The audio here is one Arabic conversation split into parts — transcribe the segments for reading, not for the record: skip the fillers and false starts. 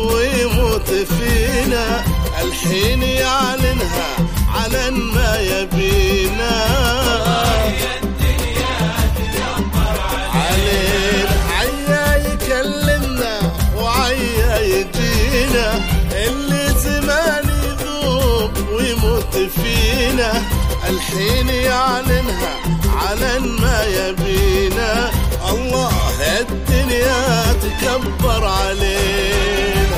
ويموت فينا، الحين يعلنها علن ما يبينا. علينا عيا يكلمنا وعيا يجينا، اللي زمان يذوب ويموت فينا، الحين يعلنها علن ما يبينا. الله الدنيا تكبر علينا.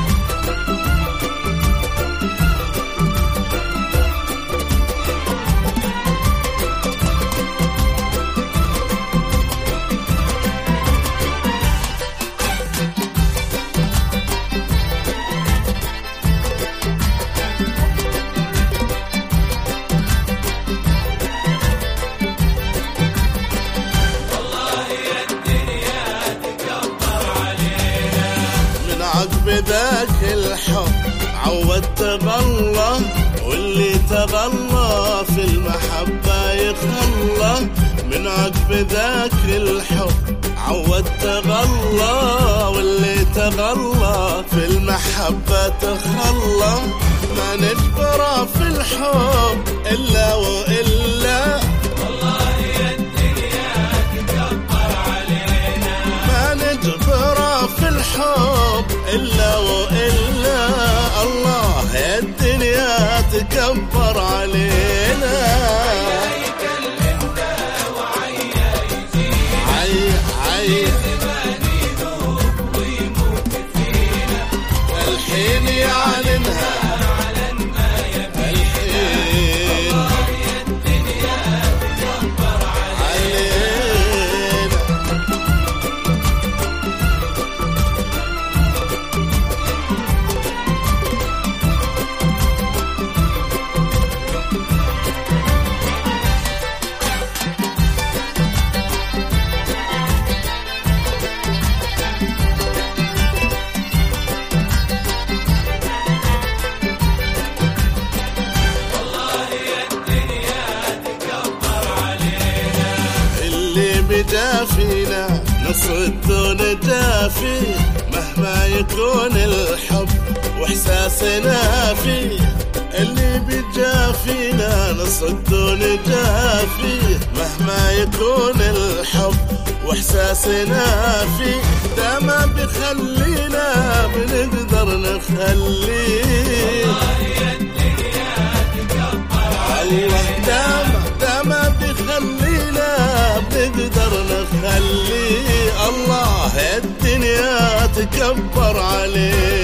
بذاك الحب عود تغلى، واللي تغلى في المحبة يخلى. من عقب ذاك الحب عود تغلى، واللي تغلى في المحبة تخلى. ما نجبر في الحب إلا وإلا، والله يا الدنيا تكبر علينا. ما نجبر في الحب إلا وإلا، الله يا الدنيا تكبر علينا. عيا يكلمنا وعيا يجينا، عيا زمان يذوب ويموت فينا، الحين يعلنها علن ما يبينا. الله يا الدنيا تكبر علينا. بجافينا نص الدون جافي، مهما يكون الحب واحساسنا فيه. اللي بجافينا نص الدون جافي، مهما يكون الحب واحساسنا فيه. ده ما بيخلينا بنقدر نخليه، الله يا الدنيا تكبر علينا. ده ما بيخلينا بنقدر نخليه، الله الدنيا تكبر عليه.